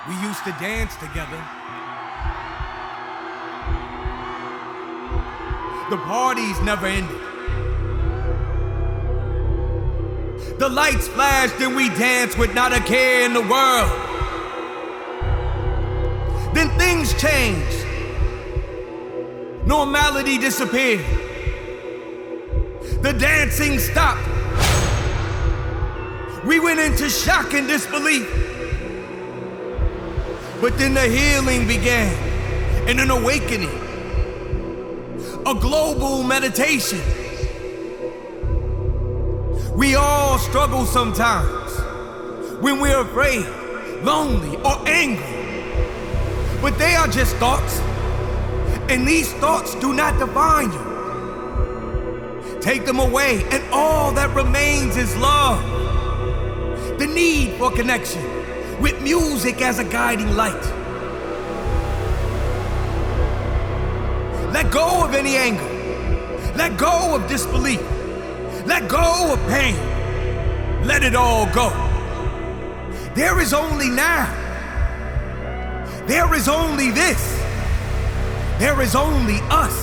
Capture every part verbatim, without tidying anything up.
We used to dance together. The parties never ended. The lights flashed and we danced with not a care in the world. Then things changed. Normality disappeared. The dancing stopped. We went into shock and disbelief. But then the healing began and an awakening. A global meditation. We all struggle sometimes when we're afraid, lonely, or angry. But they are just thoughts, and these thoughts do not define you. Take them away, and all that remains is love. The need for connection, with music as a guiding light. Let go of any anger. Let go of disbelief. Let go of pain. Let it all go. There is only now. There is only this. There is only us.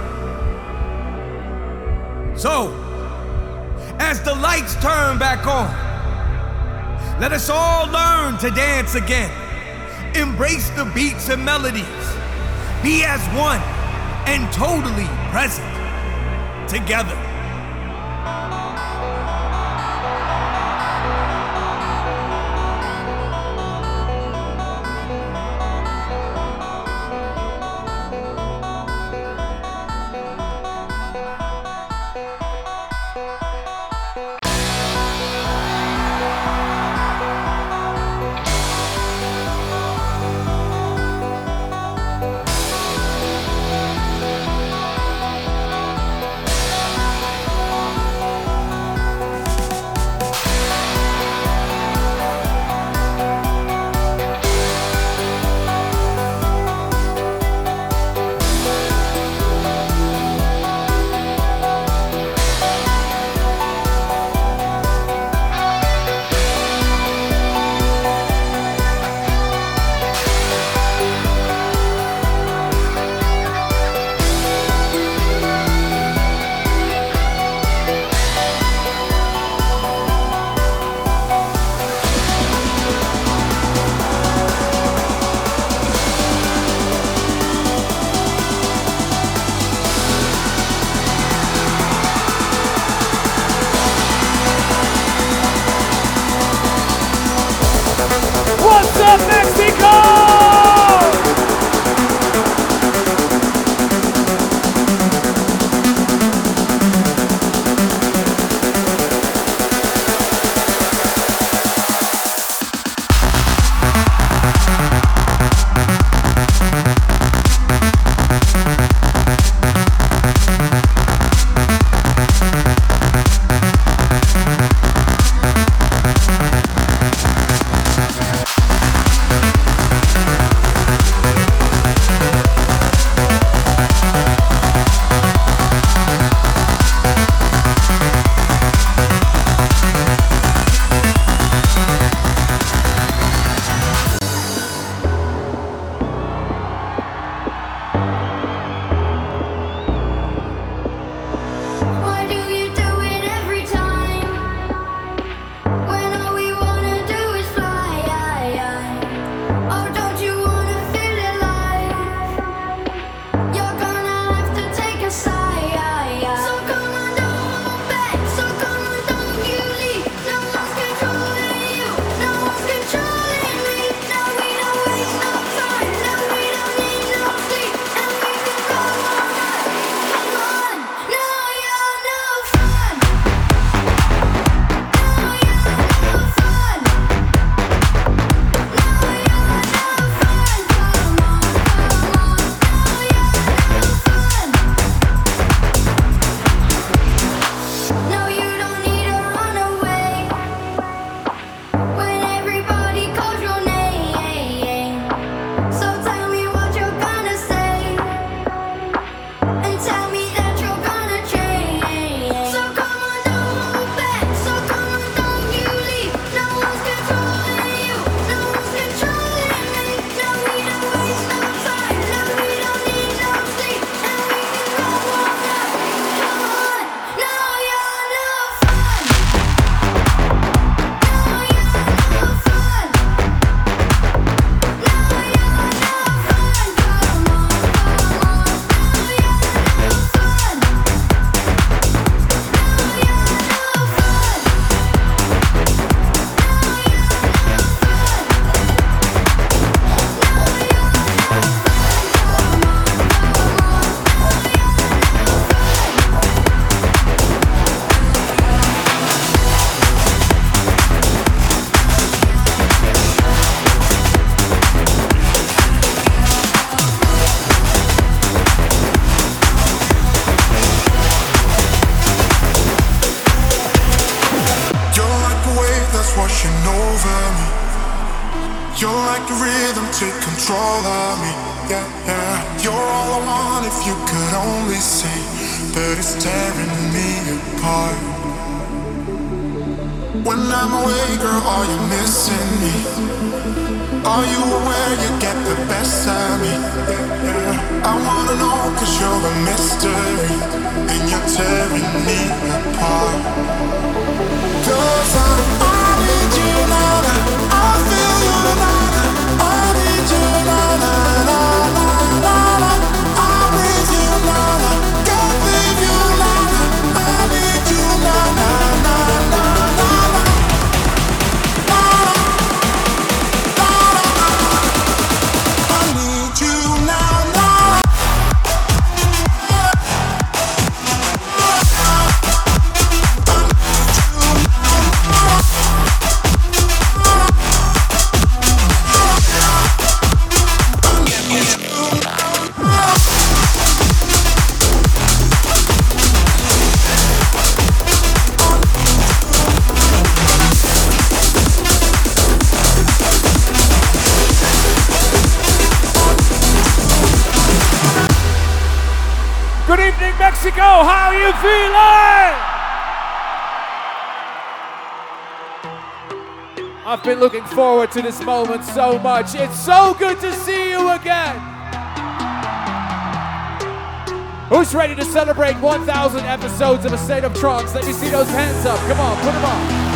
So, as the lights turn back on, let us all learn to dance again. Embrace the beats and melodies. Be as one and totally present together. washing over me. You're like the rhythm, take control of me. Yeah, yeah. You're all I want if you could only see, but it's tearing me apart. When I'm away, girl, are you missing me? Are you aware you get the best of me? Yeah, yeah. I wanna know cause you're a mystery, and you're tearing me apart. Cause I, I need you now, I feel you now, I need you now, now, now, now, now. I breathe you now, can't leave you now, I need you now, now, now, now, now. Mexico, how you feeling? I've been looking forward to this moment so much. It's so good to see you again. Who's ready to celebrate one thousand episodes of A State of Trance? Let me see those hands up. Come on, put them up.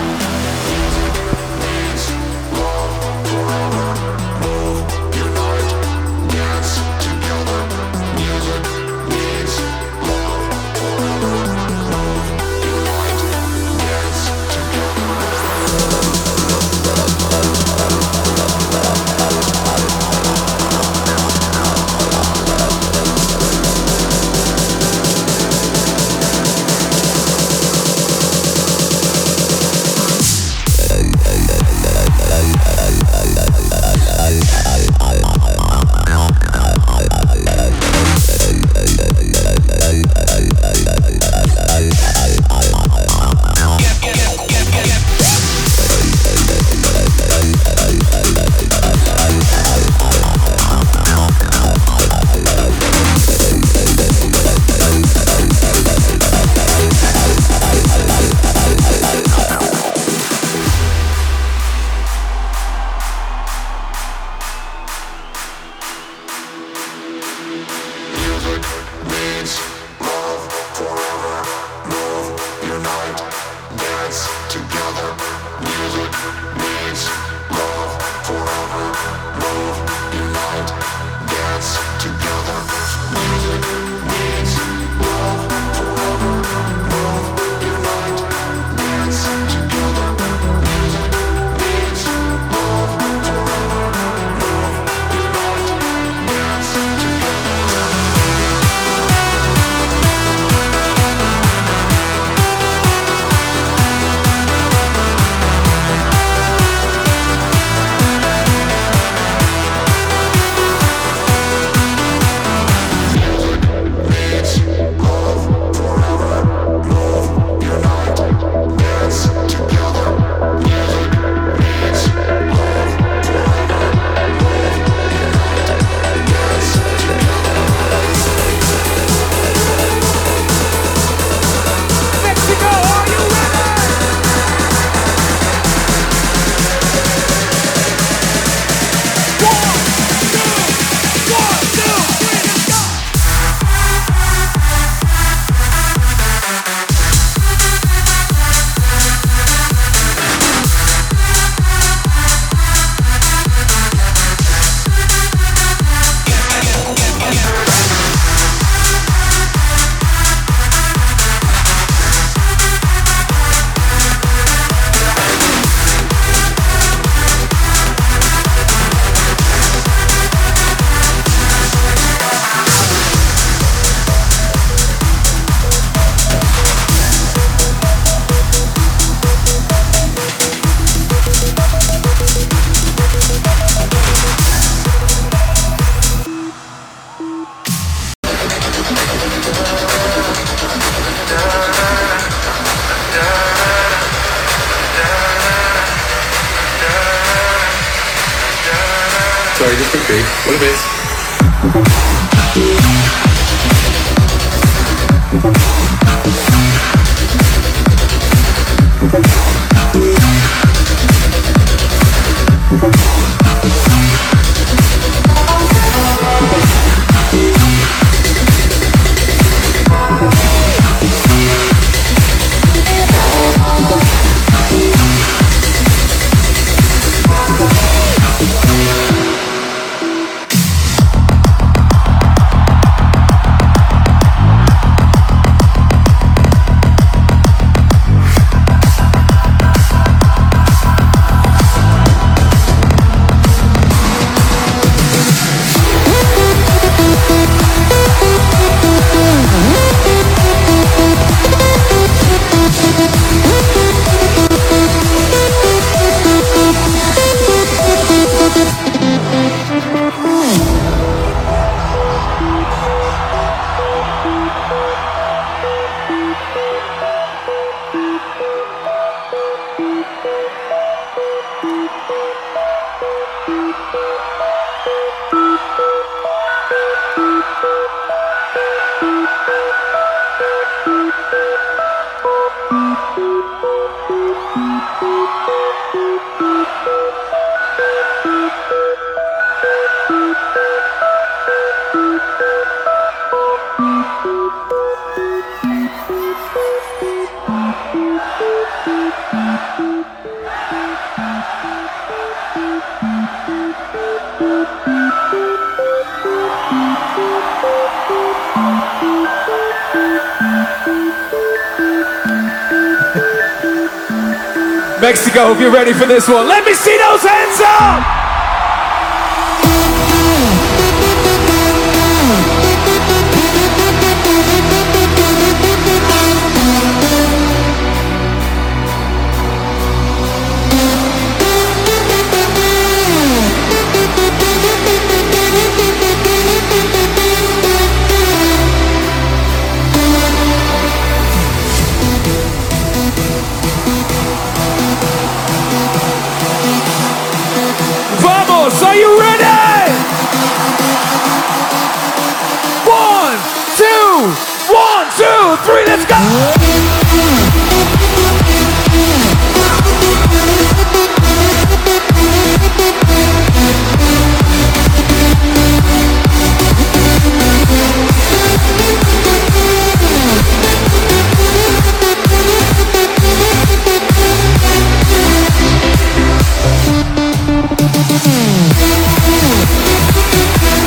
Sorry, just quickly. What a bit. Mexico, if you're ready for this one, let me see those hands up! Are you ready? One, two, one, two, three, let's go!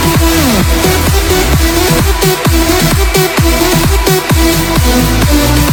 We'll be right back.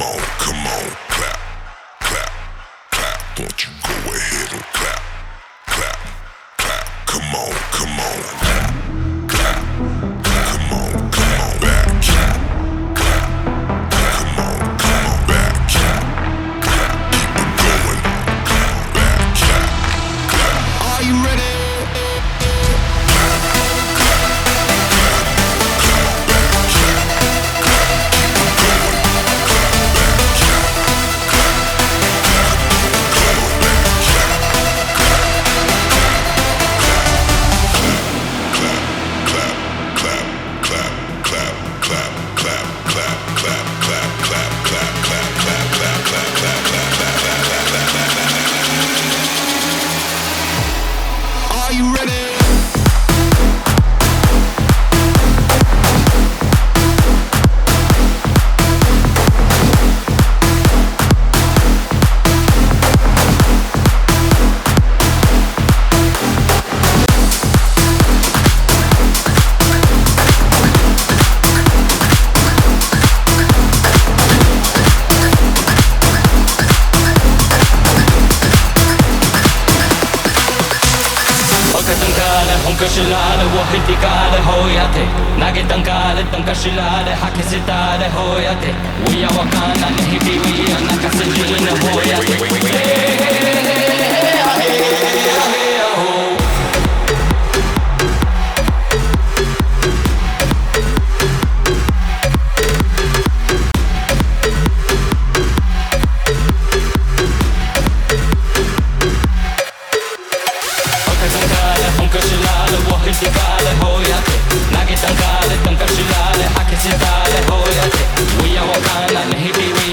on, come on, clap, clap, clap. Won't you go ahead and clap, clap, clap. Come on, come on, clap, clap, clap. Come on, come on, back, clap, clap, clap. Come on, come on, back, clap, clap. Keep it going, clap, back, clap, clap. Are you ready?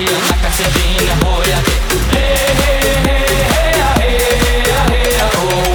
Oh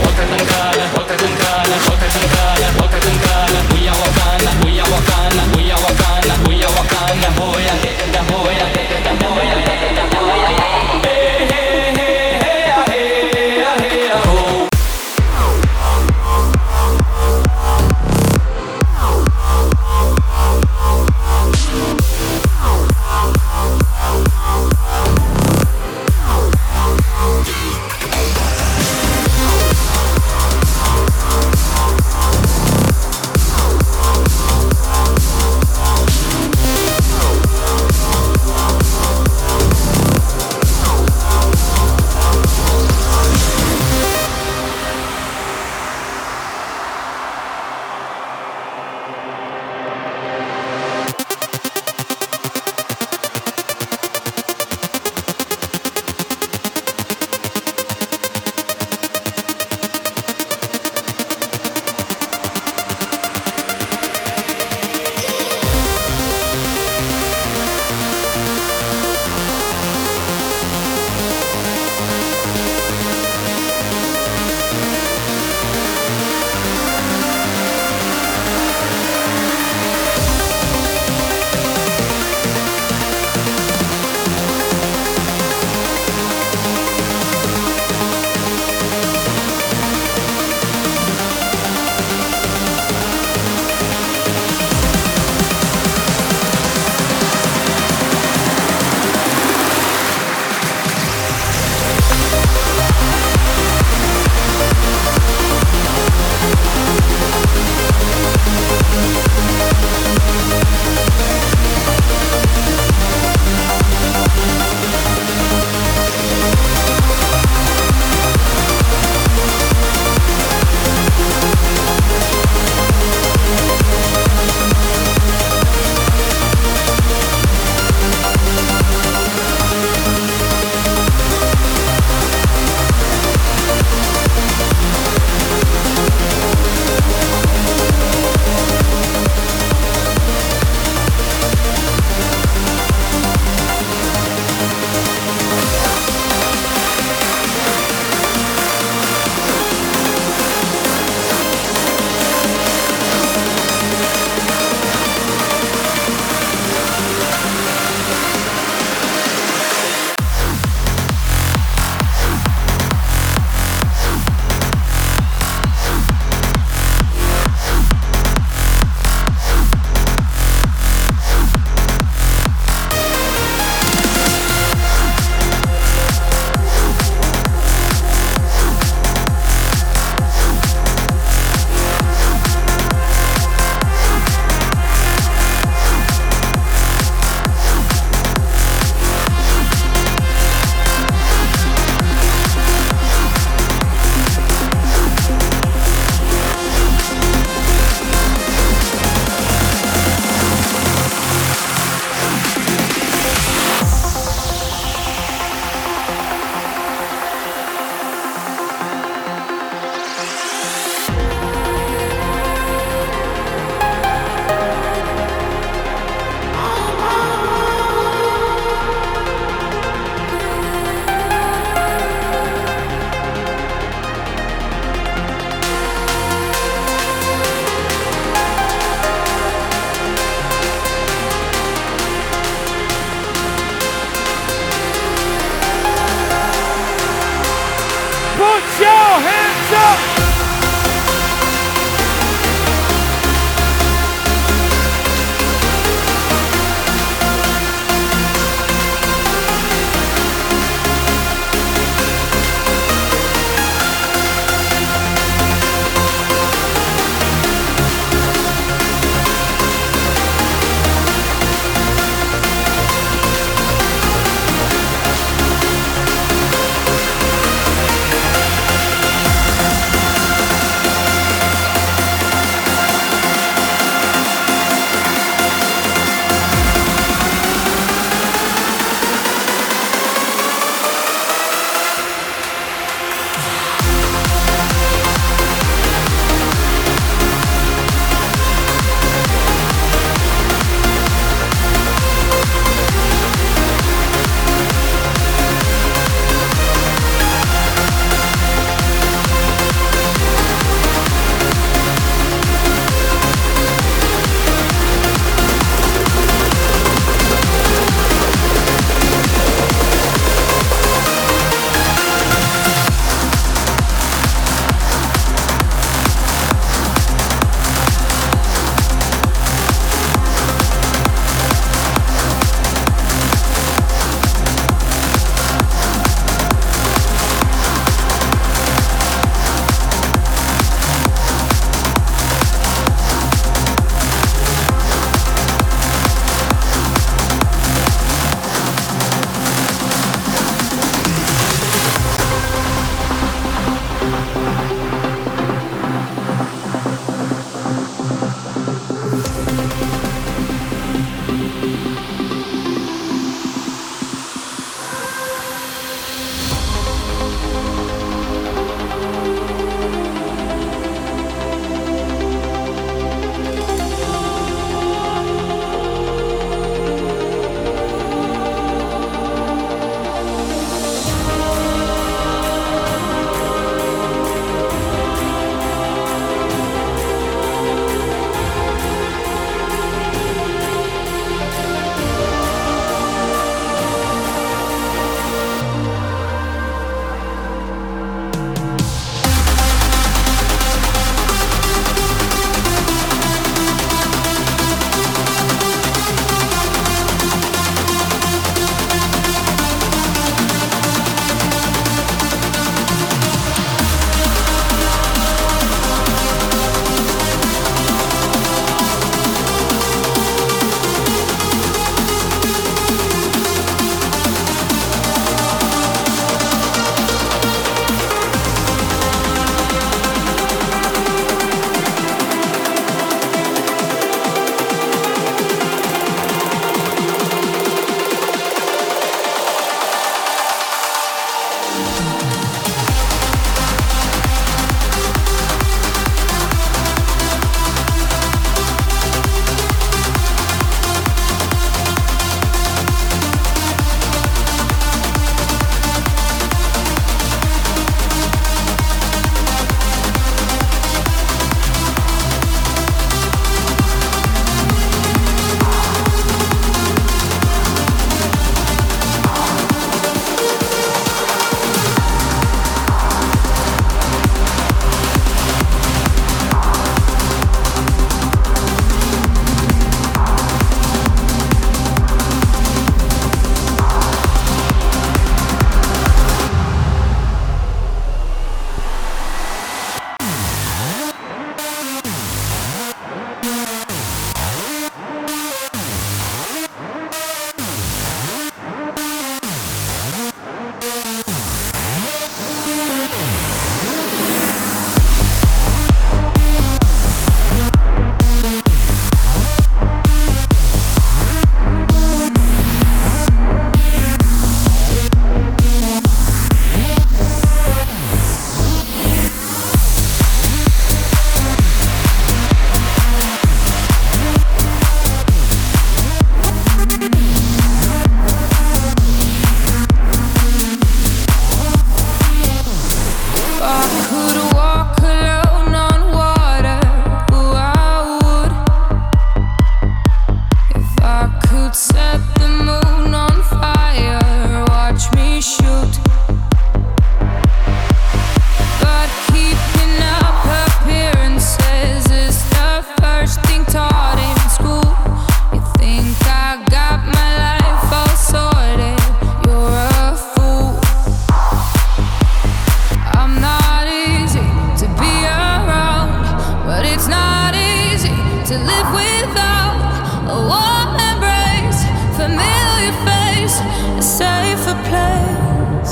safer place.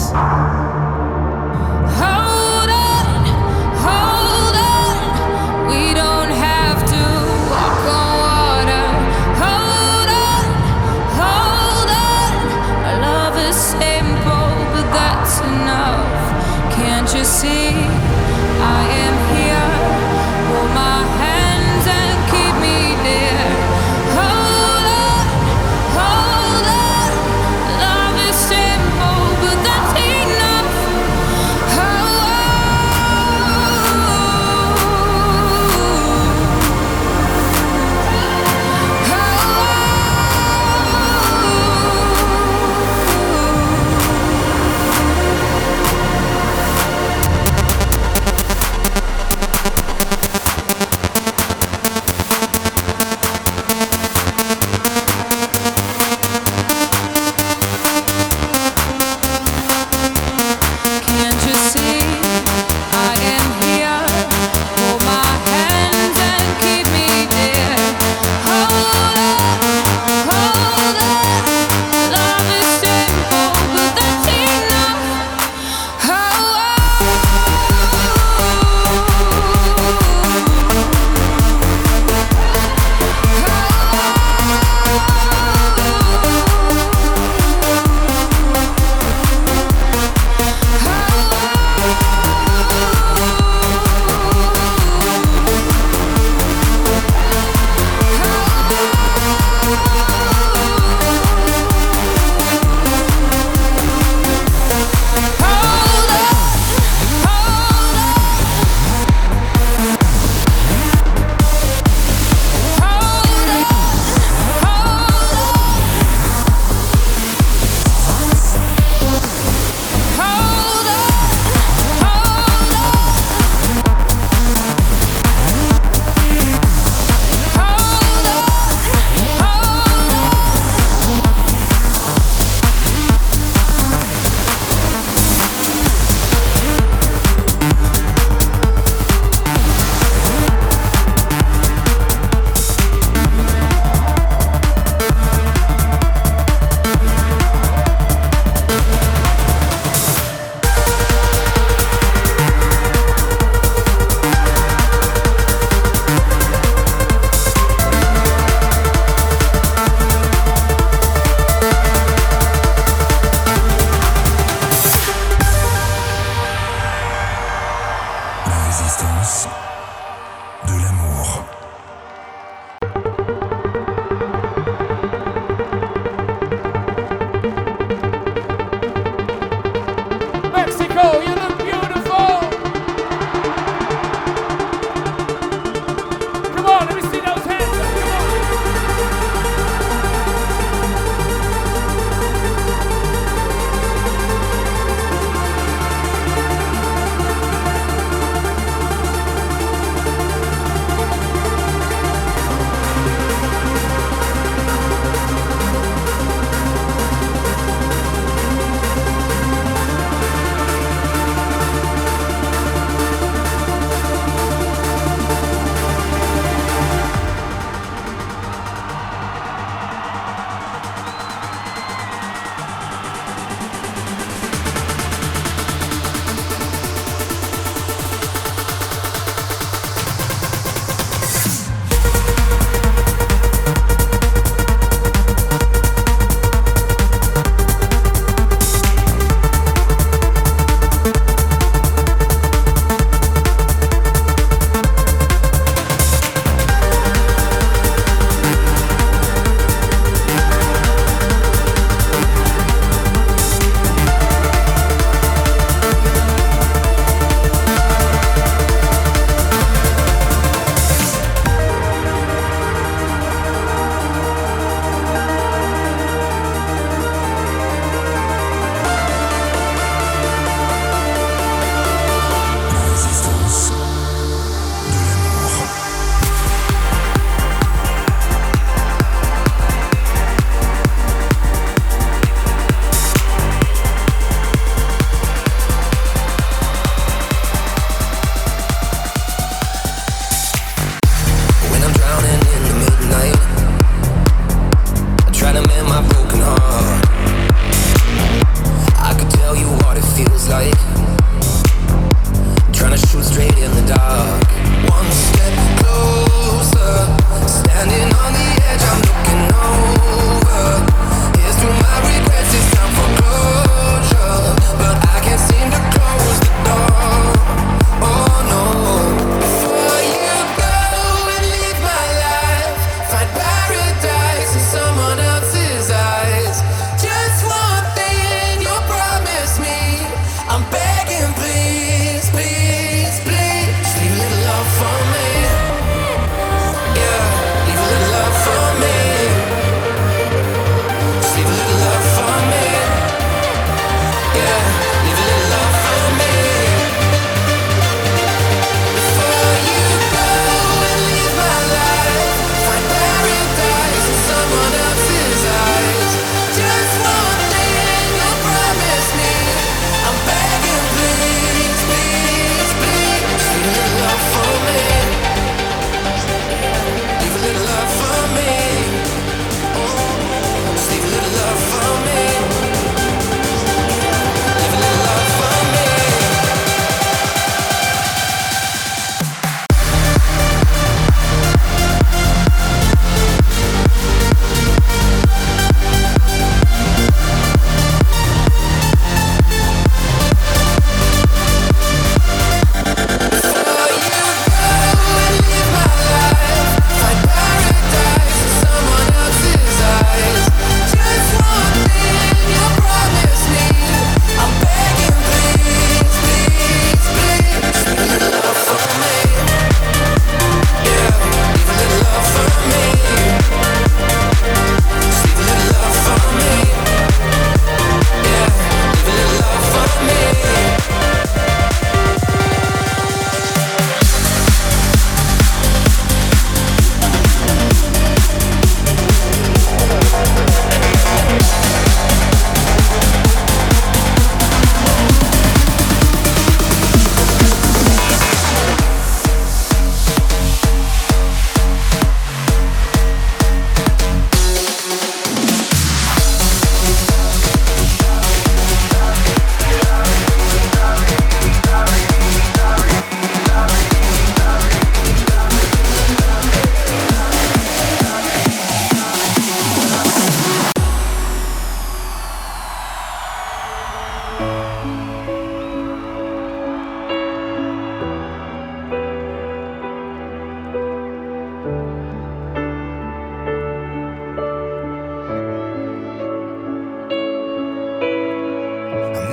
Hold on, hold on. We don't have to walk on water. Hold on, hold on. Our love is simple, but that's enough. Can't you see? I am here. Hold my hands and keep me near. Hold on, hold on. Love is simple, but that's enough.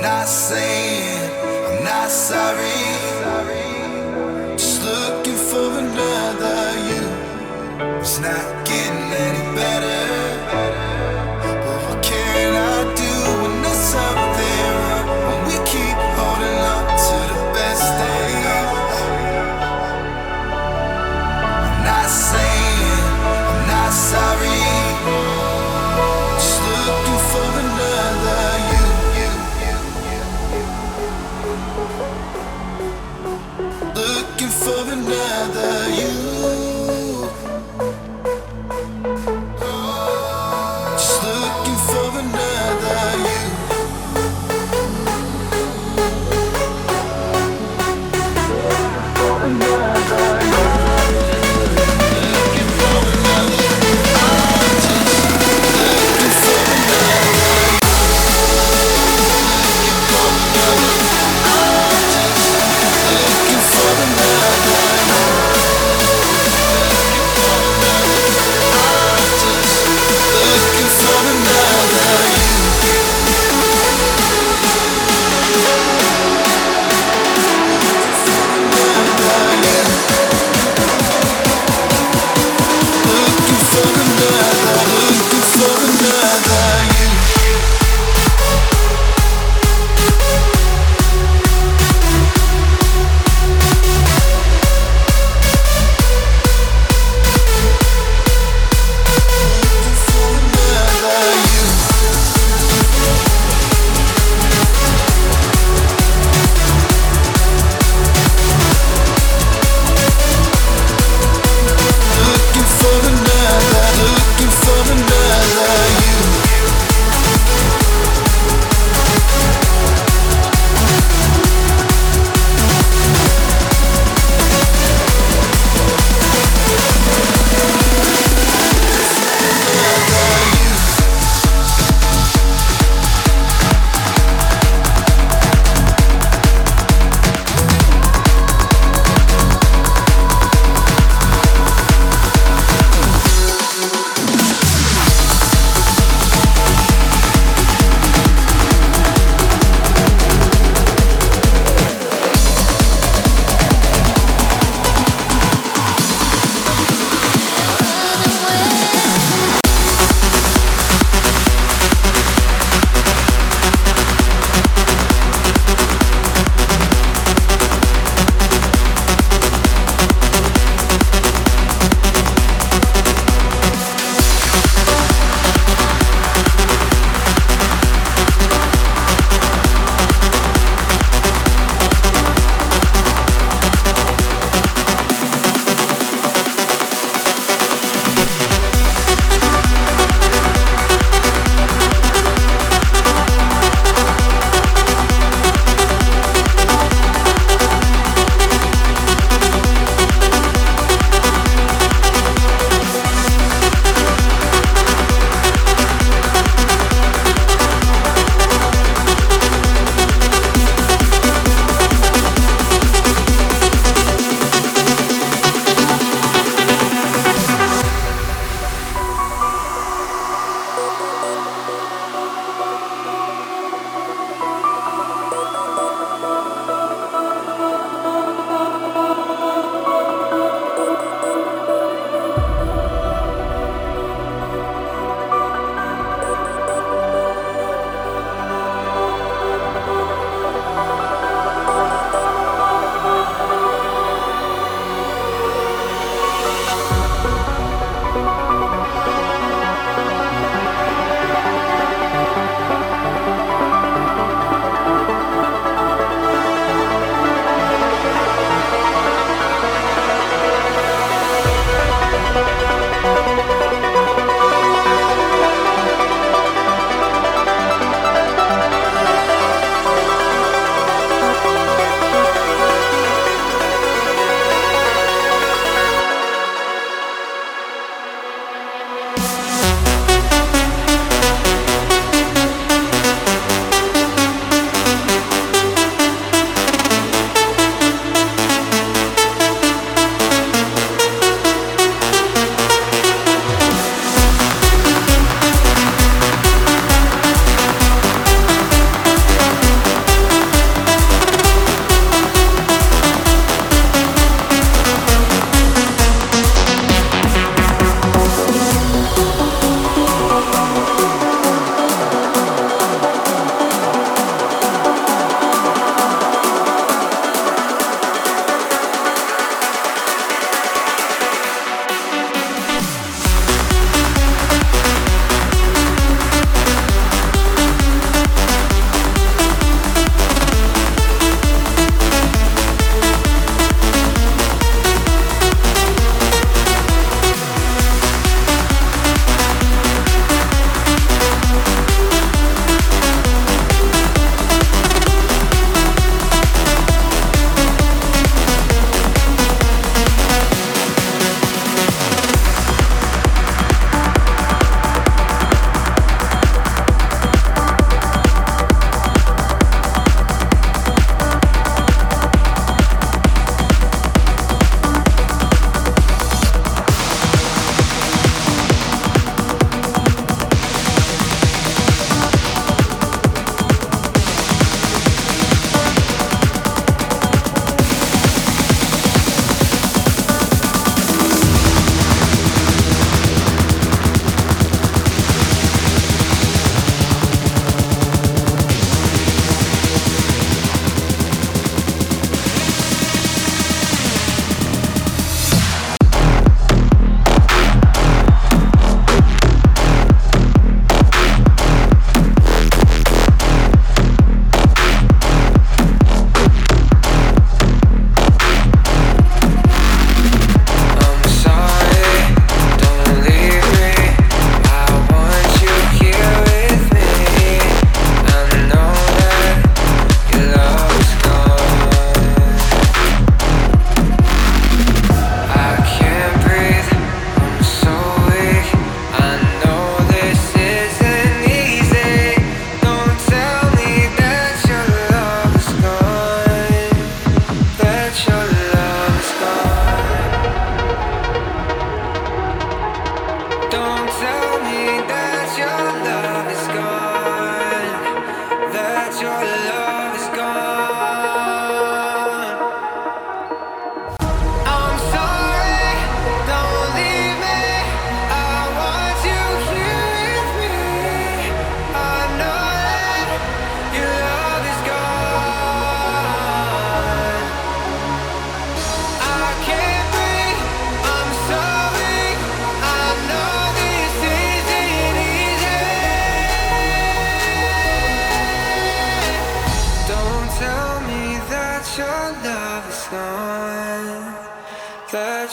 not saying I'm not sorry. Just looking for another you. It's not getting any better. But what can I do when there's something wrong? When we keep holding up to the best days. I'm not saying I'm not sorry. Just looking for another you. Looking for another you. Just looking for another you. Looking for another, looking for another you.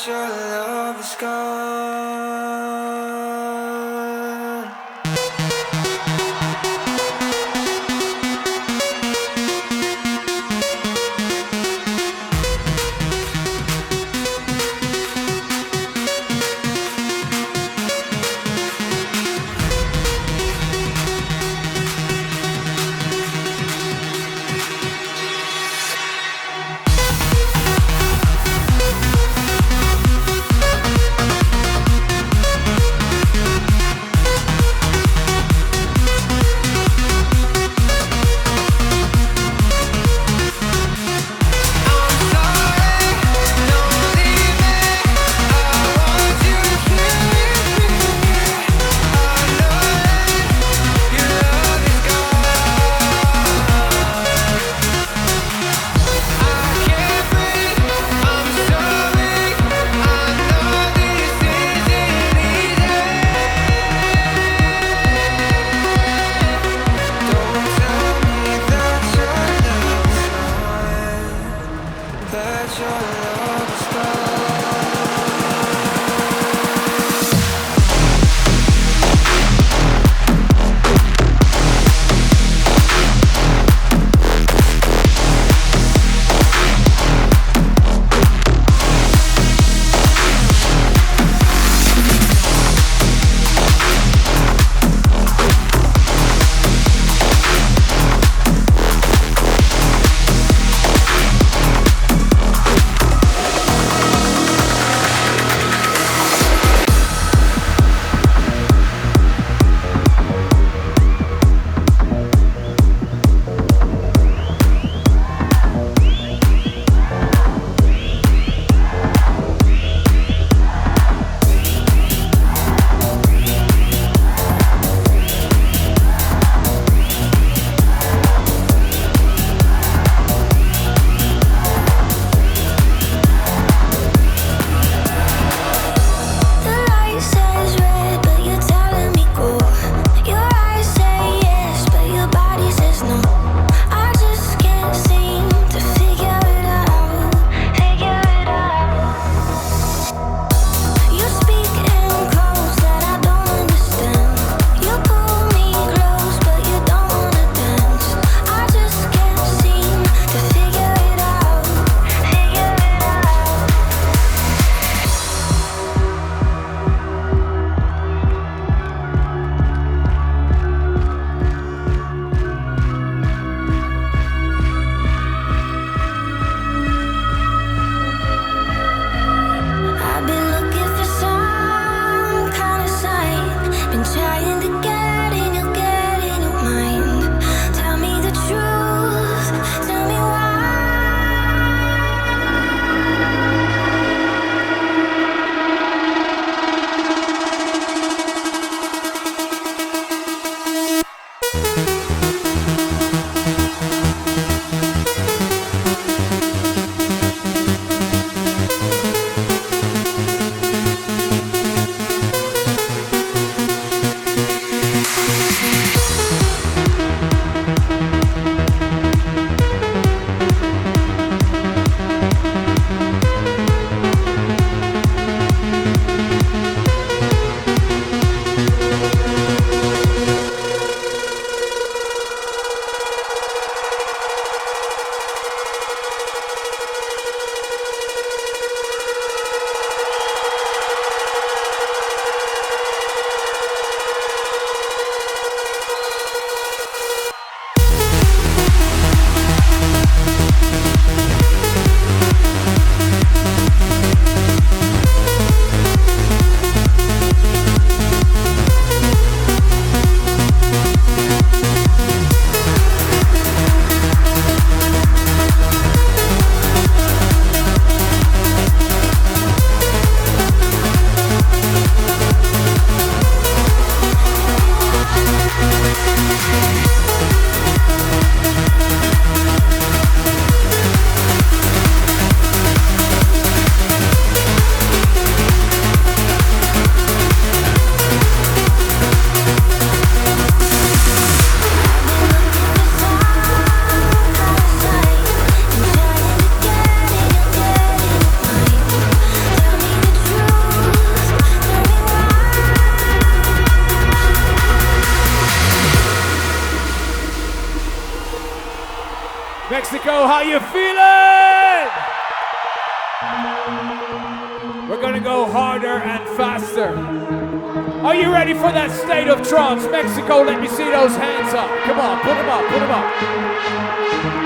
that your love is gone. Mexico, how you feeling? We're gonna go harder and faster. Are you ready for that state of trance? Mexico, let me see those hands up. Come on, put them up, put them up.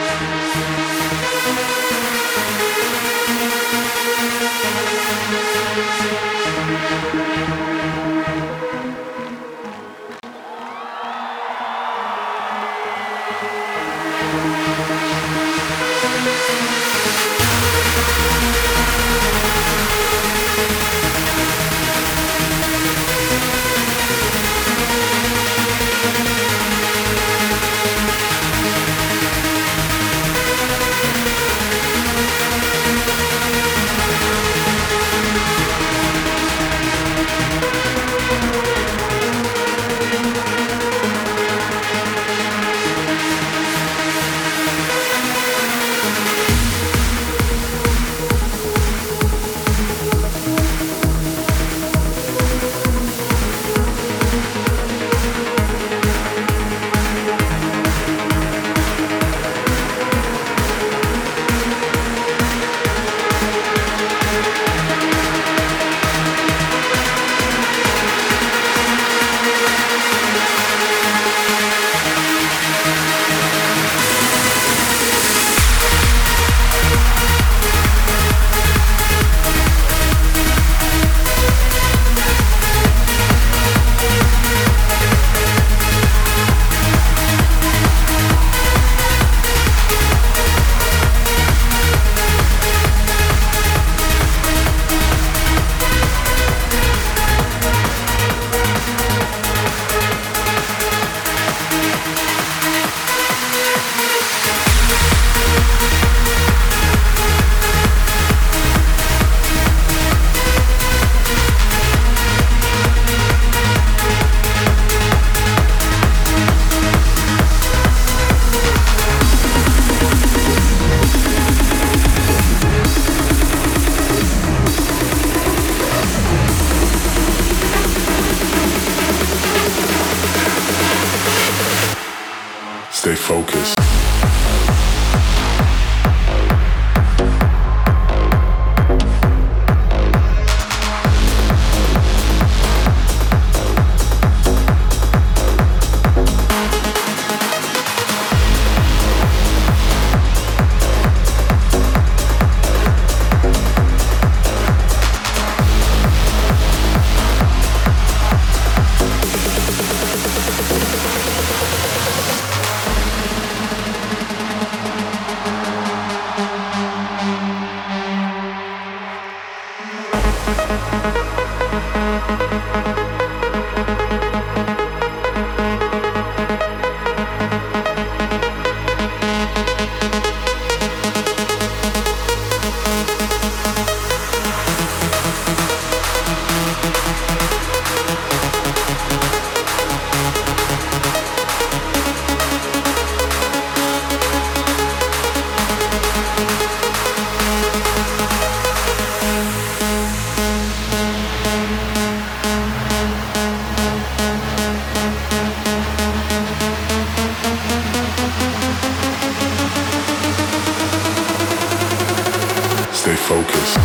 Stay focused. Stay focused.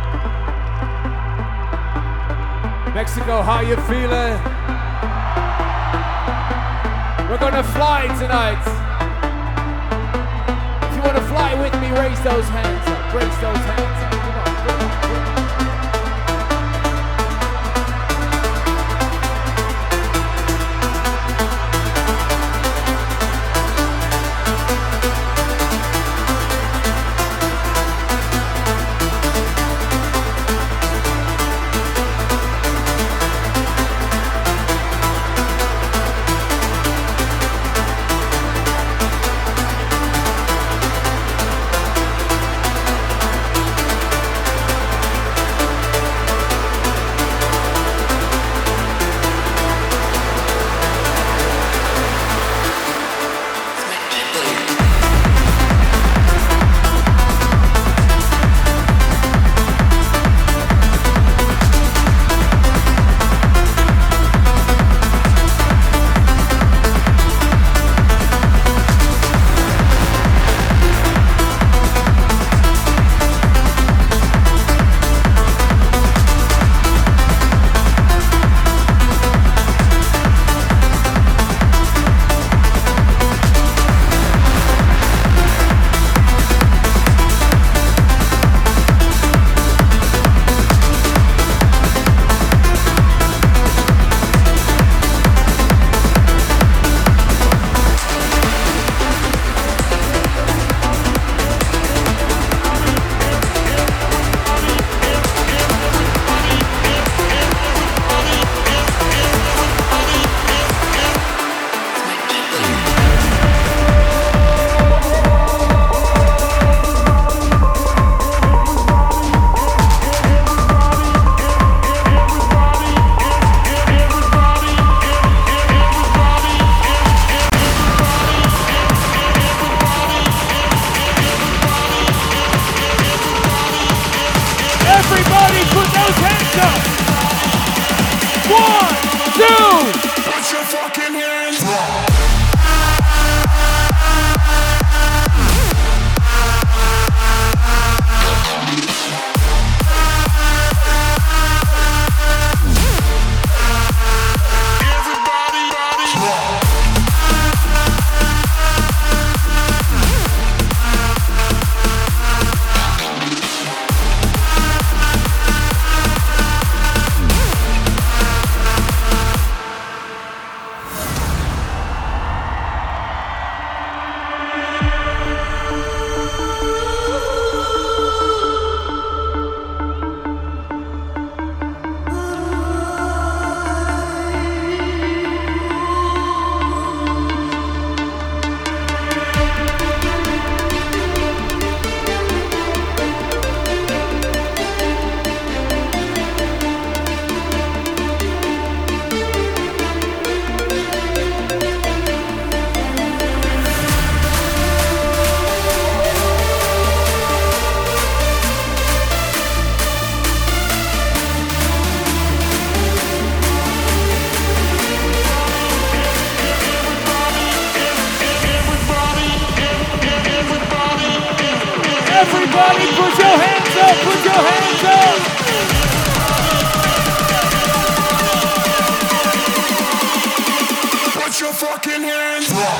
Mexico, how you feeling? We're gonna fly tonight. If you wanna fly with me, raise those hands up. Raise those hands up. Come on, come on, come on. Everybody put your hands up, put your hands up. Put your fucking hands up.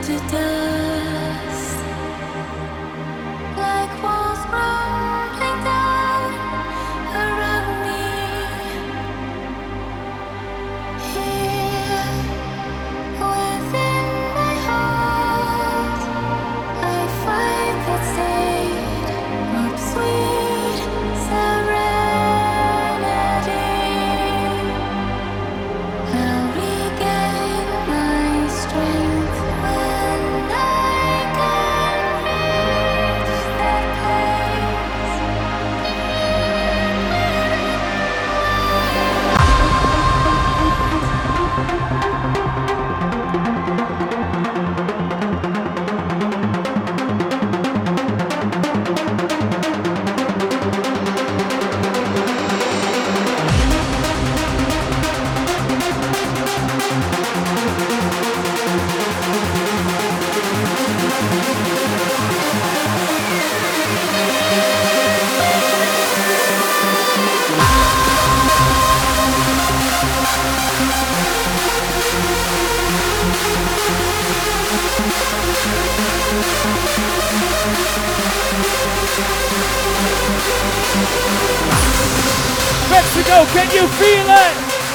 Mexico, can you feel it?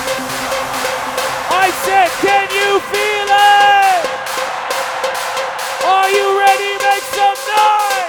I said, can you feel it? Are you ready? Make some noise!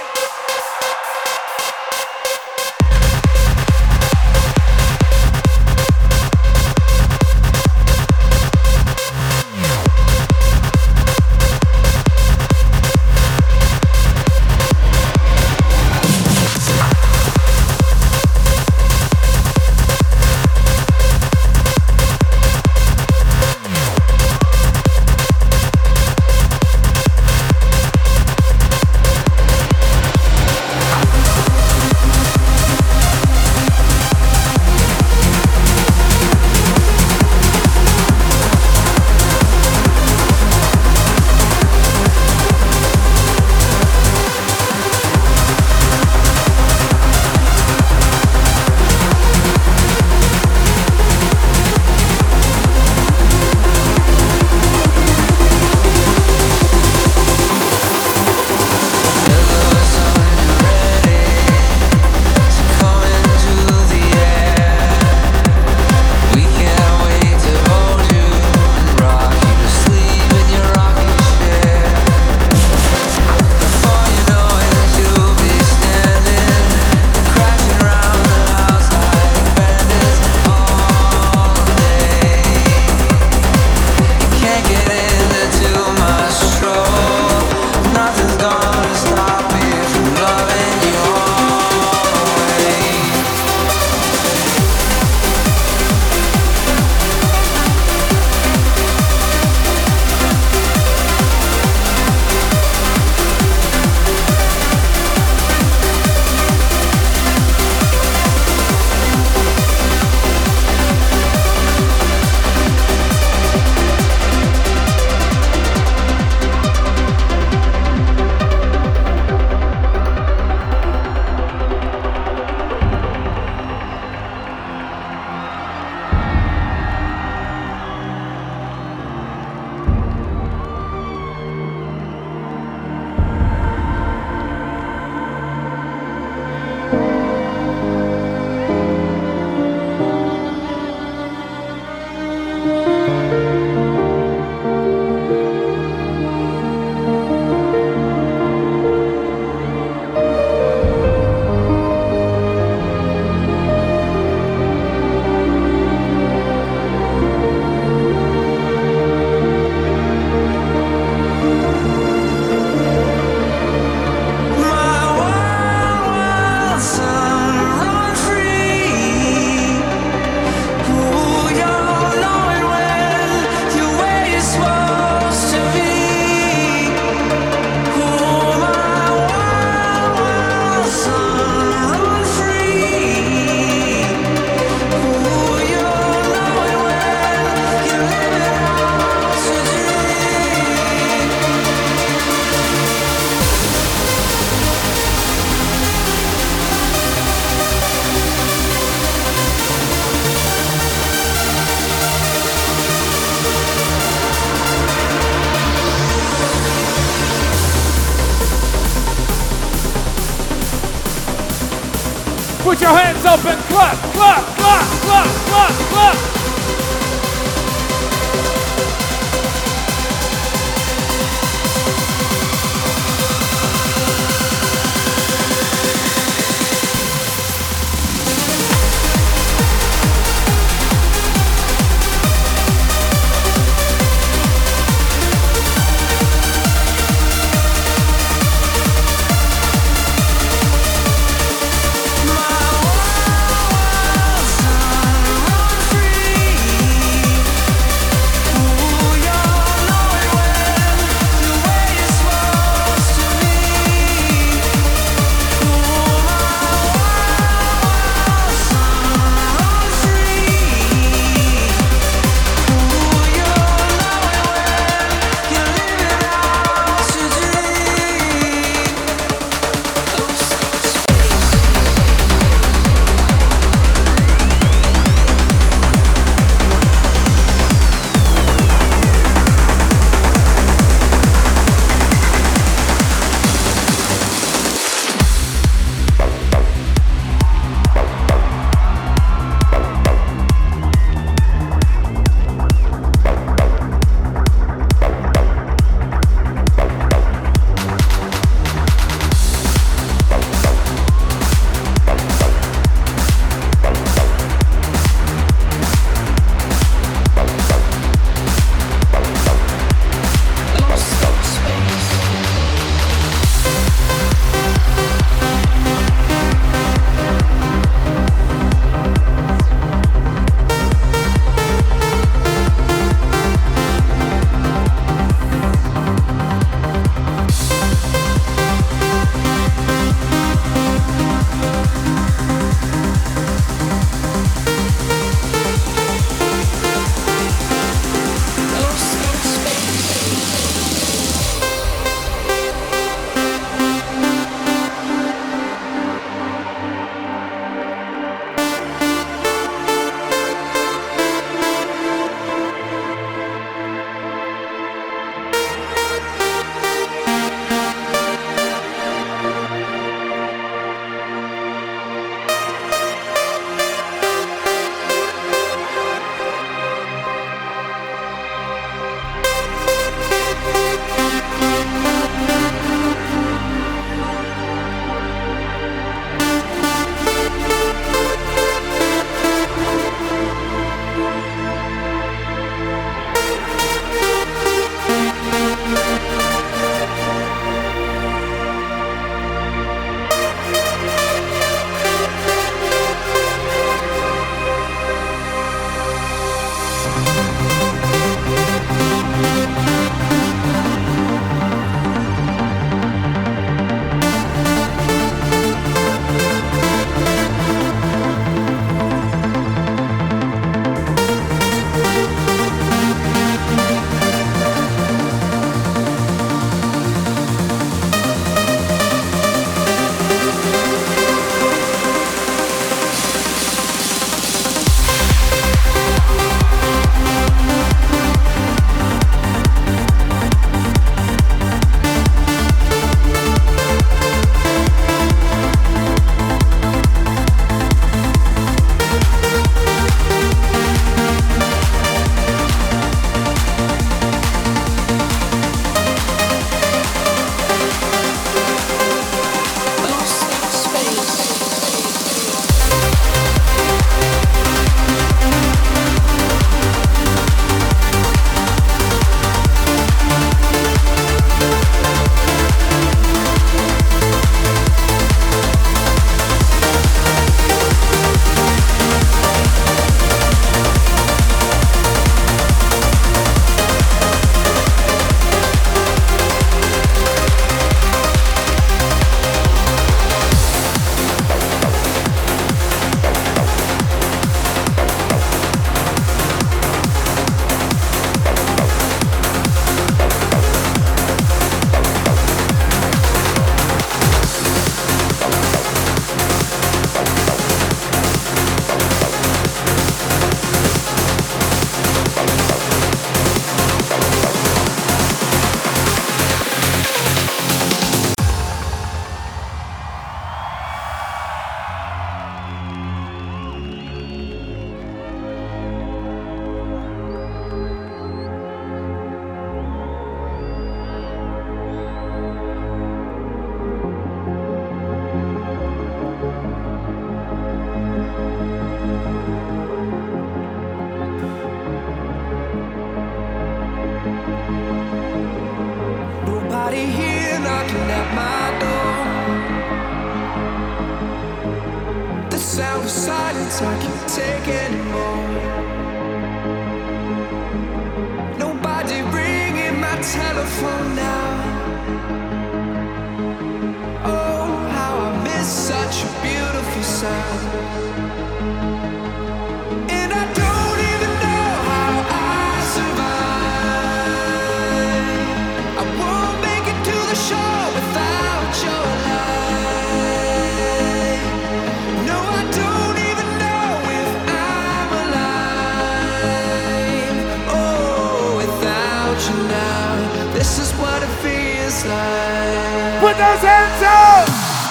up and clap, clap, clap, clap, clap, clap. My world, sun, run free. knocking at my door. The sound of silence I can't take anymore. Nobody ringing my telephone now. Oh, how I miss such a beautiful sound. And I don't even know how I survive. I won't make it to the shore without your light. No, I don't even know if I'm alive. Oh, without you now, this is what it feels like. Put those hands up!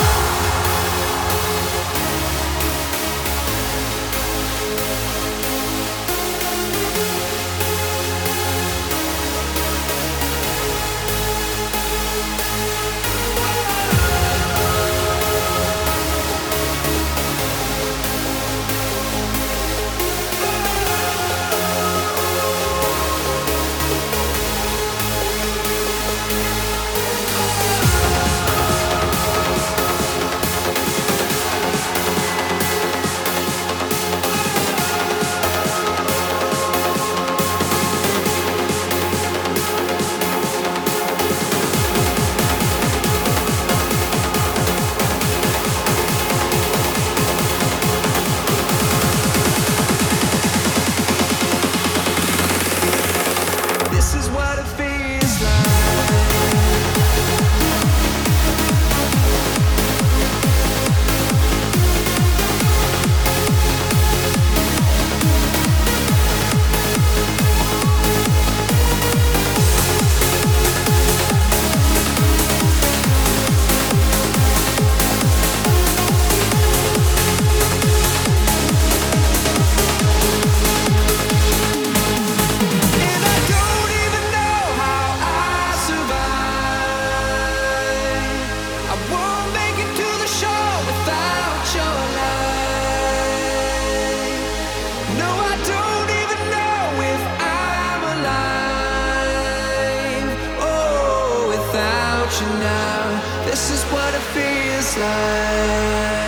This is what it feels like.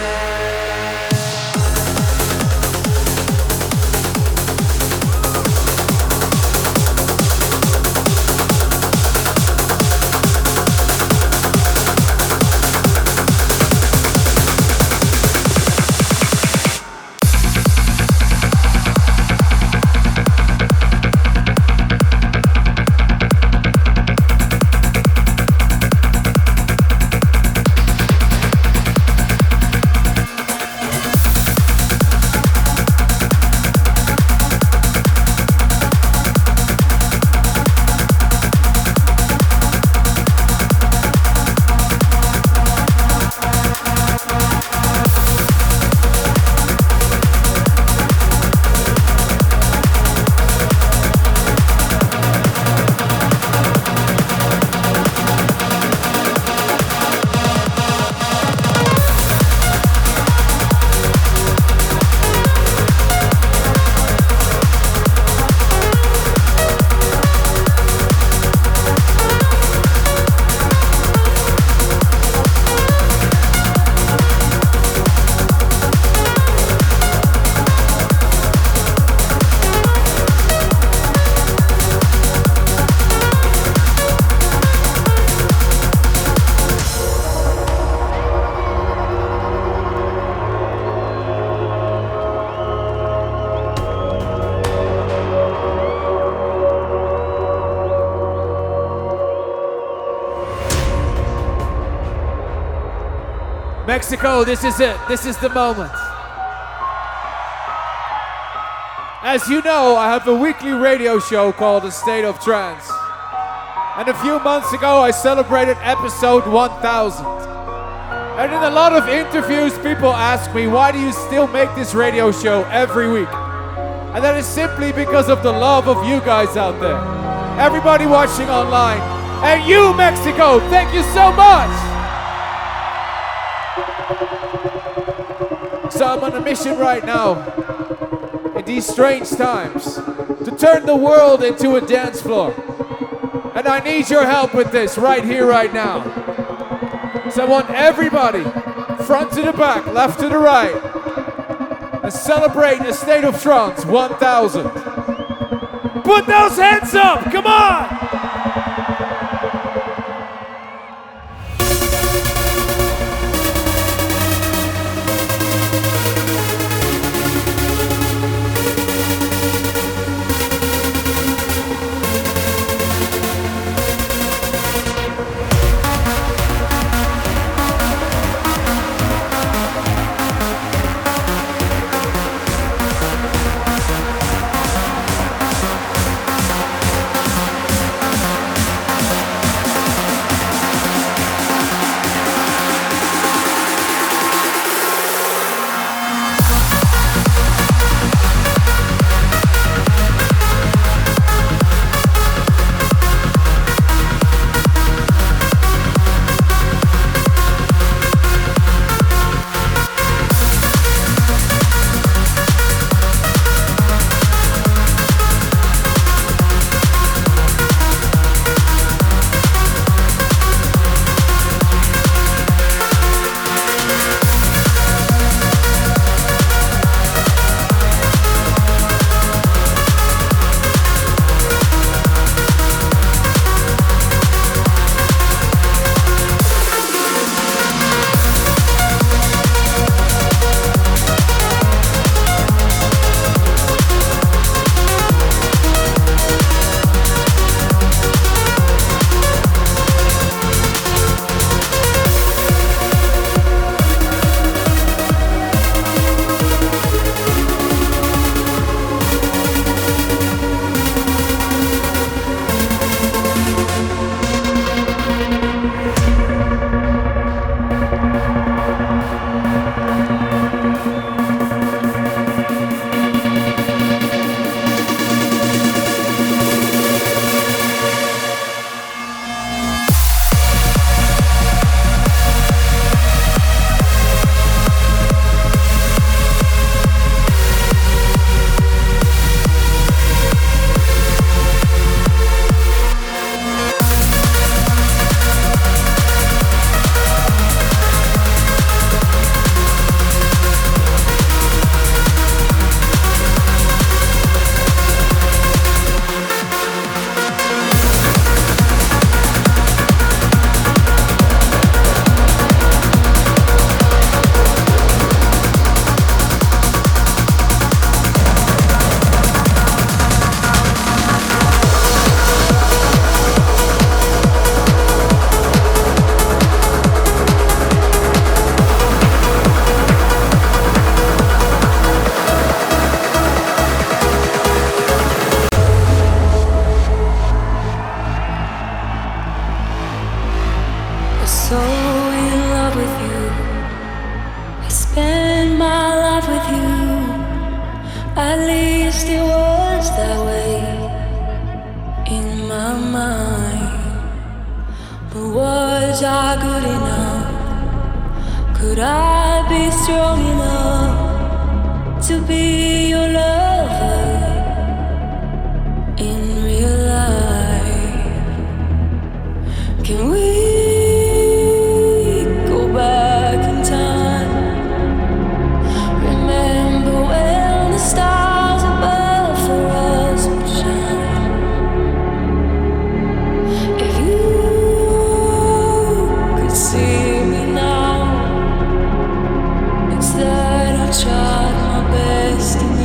Mexico, this is it. This is the moment. As you know, I have a weekly radio show called The State of Trance. And a few months ago, I celebrated episode one thousand. And in a lot of interviews, people ask me, why do you still make this radio show every week? And that is simply because of the love of you guys out there. Everybody watching online. And you, Mexico, thank you so much. So I'm on a mission right now, in these strange times, to turn the world into a dance floor. And I need your help with this right here, right now. So I want everybody, front to the back, left to the right, to celebrate a State of Trance one thousand. Put those hands up, come on! Instead I tried my best.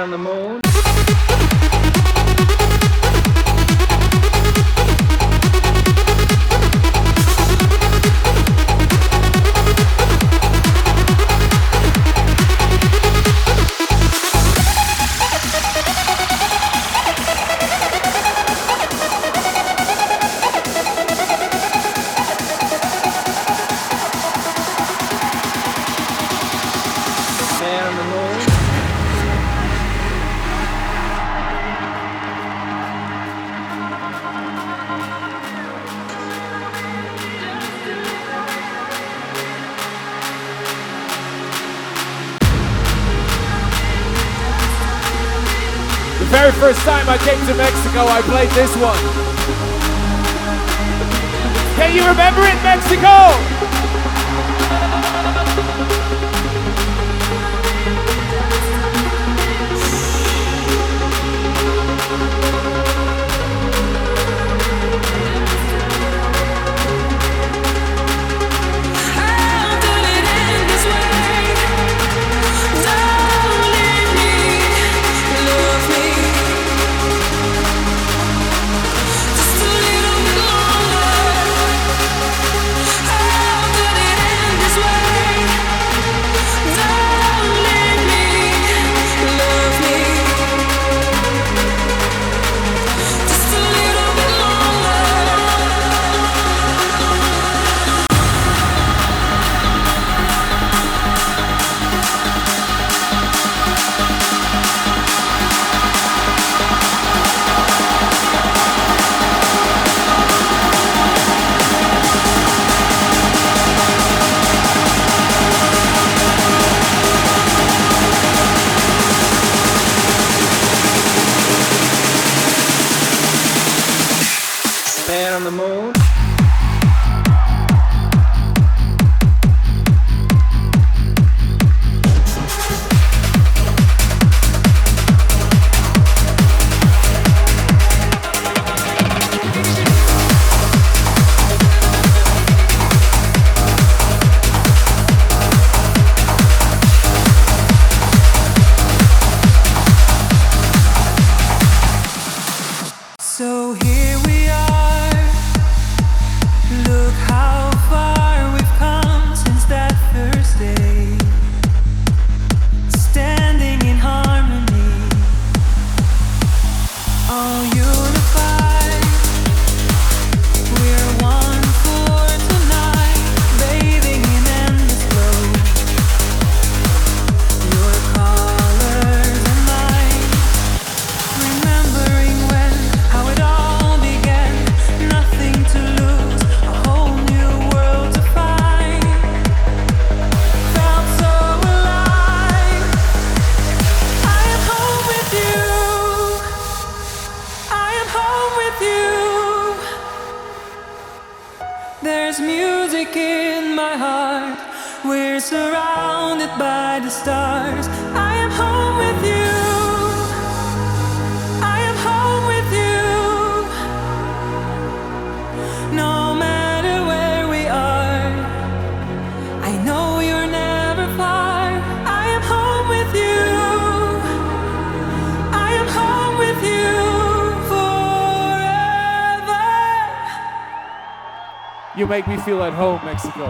on the moon. The very first time I came to Mexico, I played this one. Can you remember it, Mexico? On the moon. So here we are. Look how far we've come since that first day. Standing in harmony, all unified. We're one for tonight, bathing in endless glow. Your colors and mine, remembering when, how it all began. Nothing to lose, a whole new world to find. Felt so alive. I am home with you. I am home with you. There's music in my heart. We're surrounded by the stars. I am home with you. I am home with you. No matter where we are, I know you're never far. I am home with you. I am home with you forever. You make me feel at home, Mexico.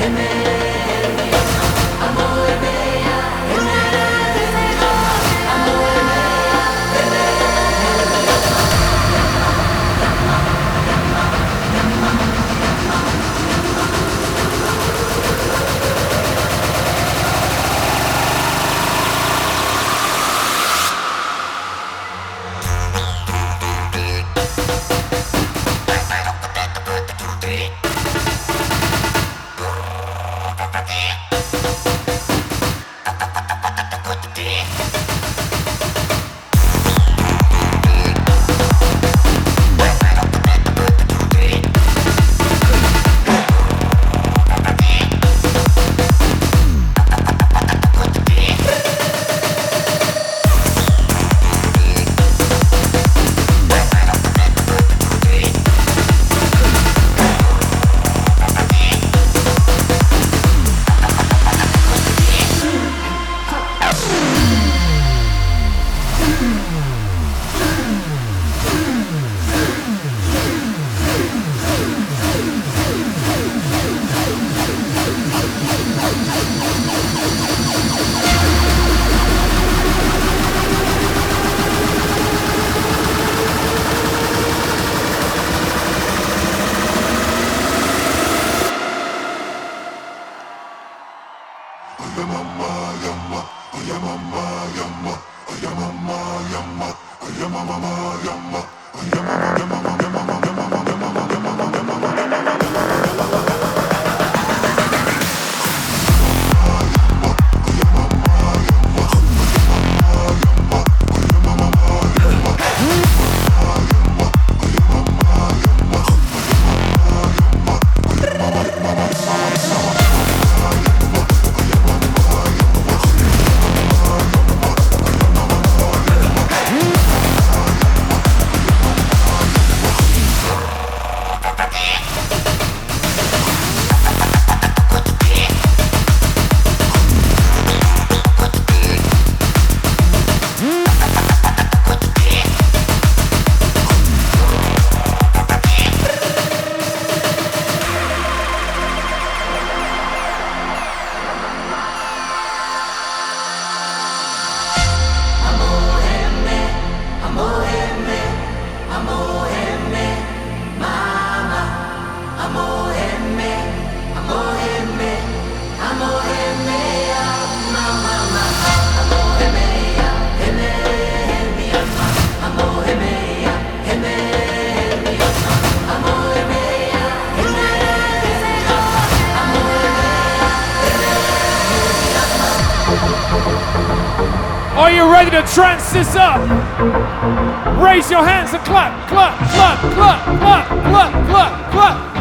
Are you ready to trance this up? Raise your hands and clap, clap, clap, clap, clap, clap, clap, clap.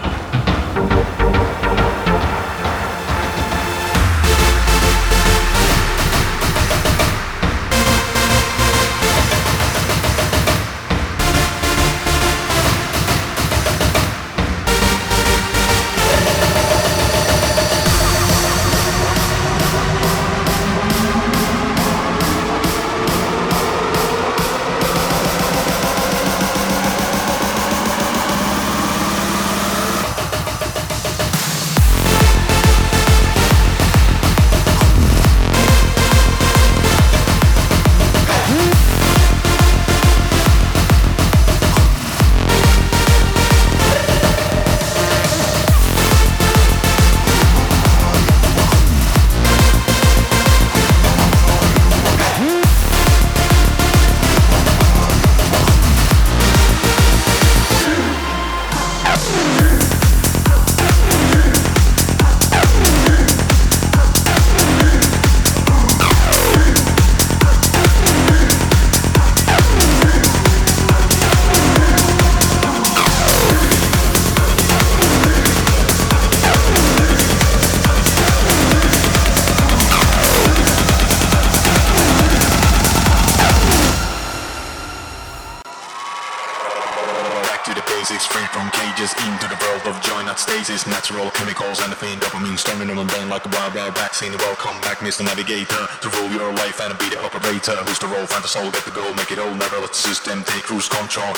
Natural chemicals and the pain dopamine storming on the brain like a wild rare vaccine. Welcome back, Mister Navigator, to rule your life and be the operator. Who's the role? Find the soul, get the goal, make it all. Never let the system take cruise control.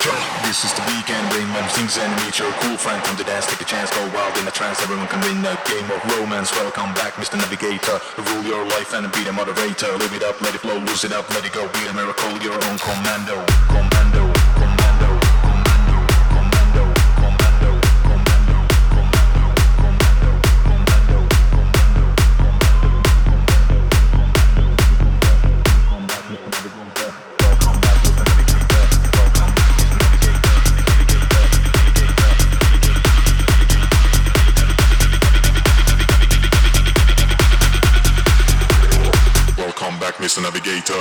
This is the weekend, rain man sings and meet your cool friend. Come to dance, take a chance, go wild in a trance. Everyone can win a game of romance. Welcome back, Mister Navigator. Rule your life and be the moderator. Live it up, let it flow, lose it up, let it go. Be a miracle, your own commando. Commando, commando, commando, commando, commando, commando, Mister Navigator.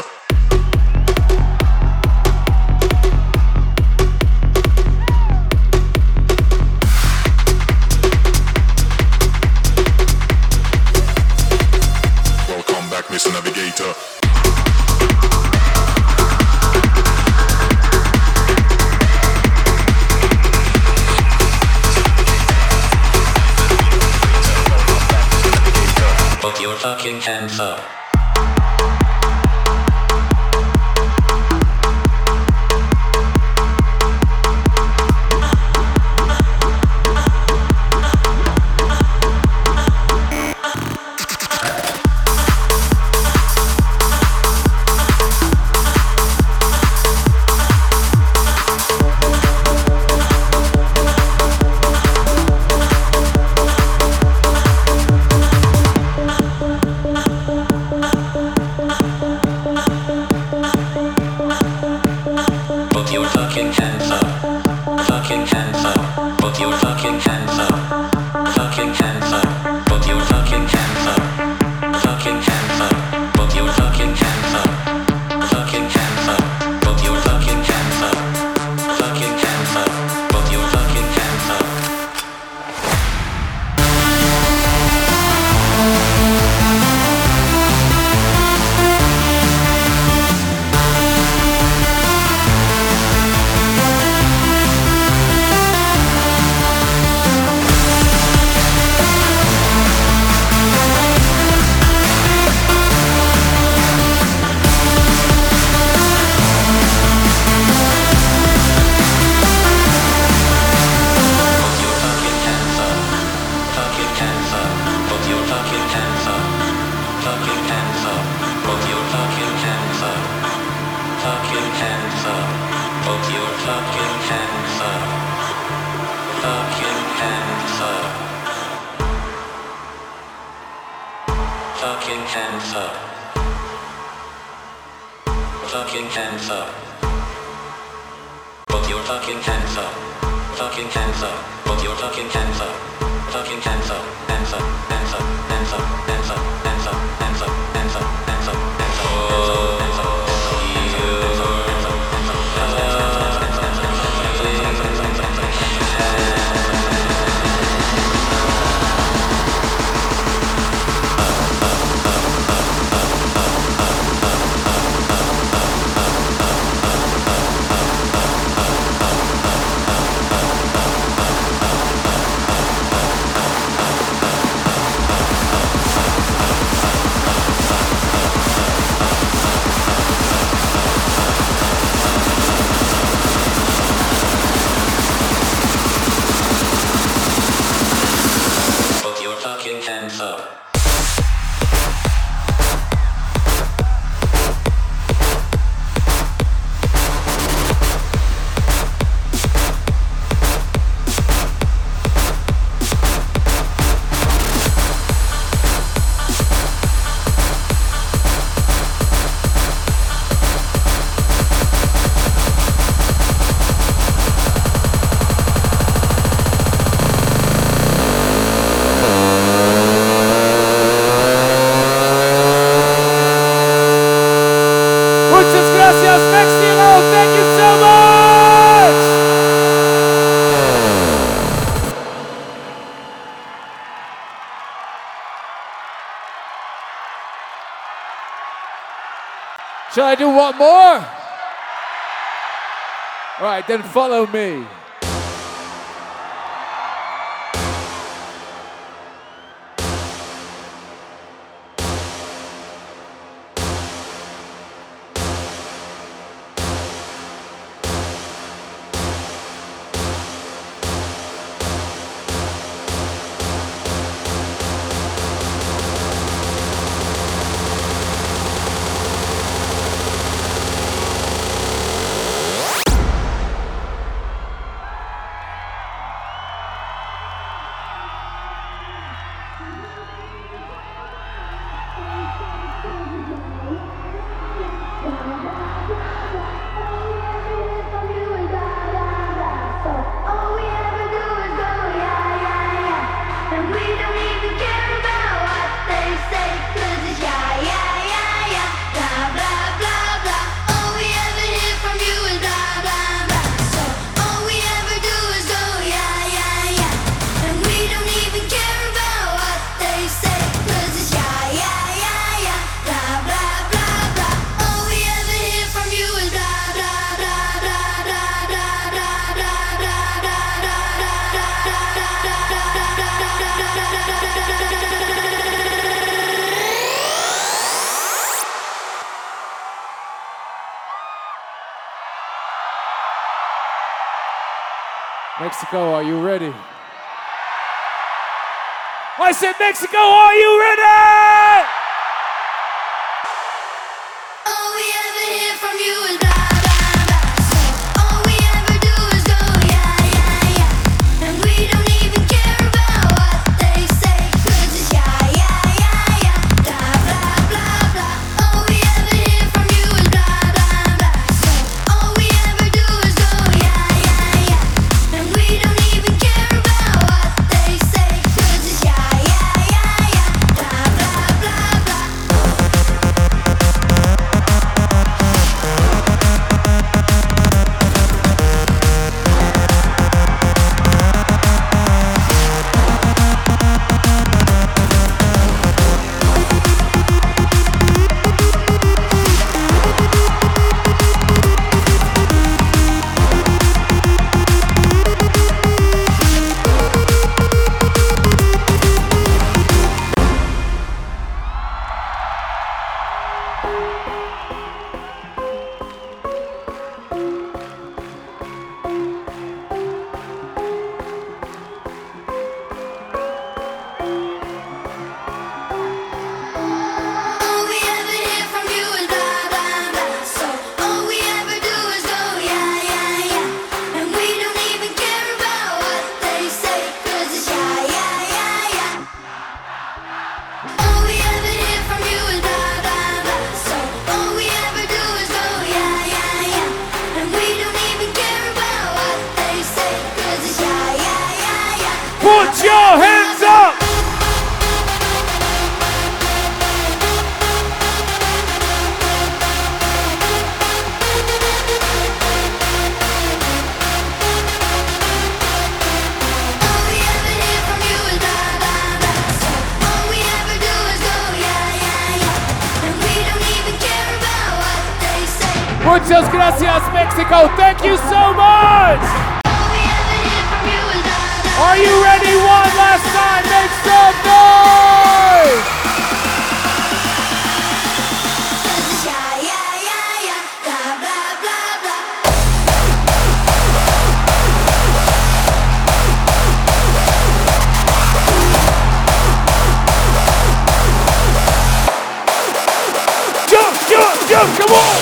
Welcome back, Mister Navigator. Put your fucking hands up. Shall I do one more? All right, then follow me. Mexico, are you ready? I said, Mexico, are you ready? All we ever hear from you is blah, blah, blah. So all we ever do is go, yeah, yeah, yeah. And we don't even care about what they say, 'cause it's yeah, yeah, yeah, yeah. Blah, blah, blah, blah. All we ever hear from you is blah, blah, blah. So all we ever do is go, yeah, yeah, yeah. And we don't even care about what they say, 'cause it's yeah, yeah, yeah, yeah. Blah, blah, blah, blah. All we ever hear from you is blah, blah, blah. So all we ever do is go, yeah, yeah, yeah. And we don't even care about what they say, 'cause it's yeah, yeah, yeah, yeah. All we ever hear from you is blah, blah, blah. So all we ever do is go, yeah, yeah, yeah. And we don't even care about what they say, 'cause it's yeah, yeah, yeah, yeah. Put your hands up! All we ever hear from you is blah, blah, blah. So all we ever do is go, yeah, yeah, yeah. And we don't even care about what they say. Muchas gracias, Mexico. Thank you so much. All we ever hear from you is blah, blah. Are you ready? One last time. Make some noise. 'Cause it's yeah, yeah, yeah, yeah. Blah, blah, blah, blah. Jump, jump, jump. Come on.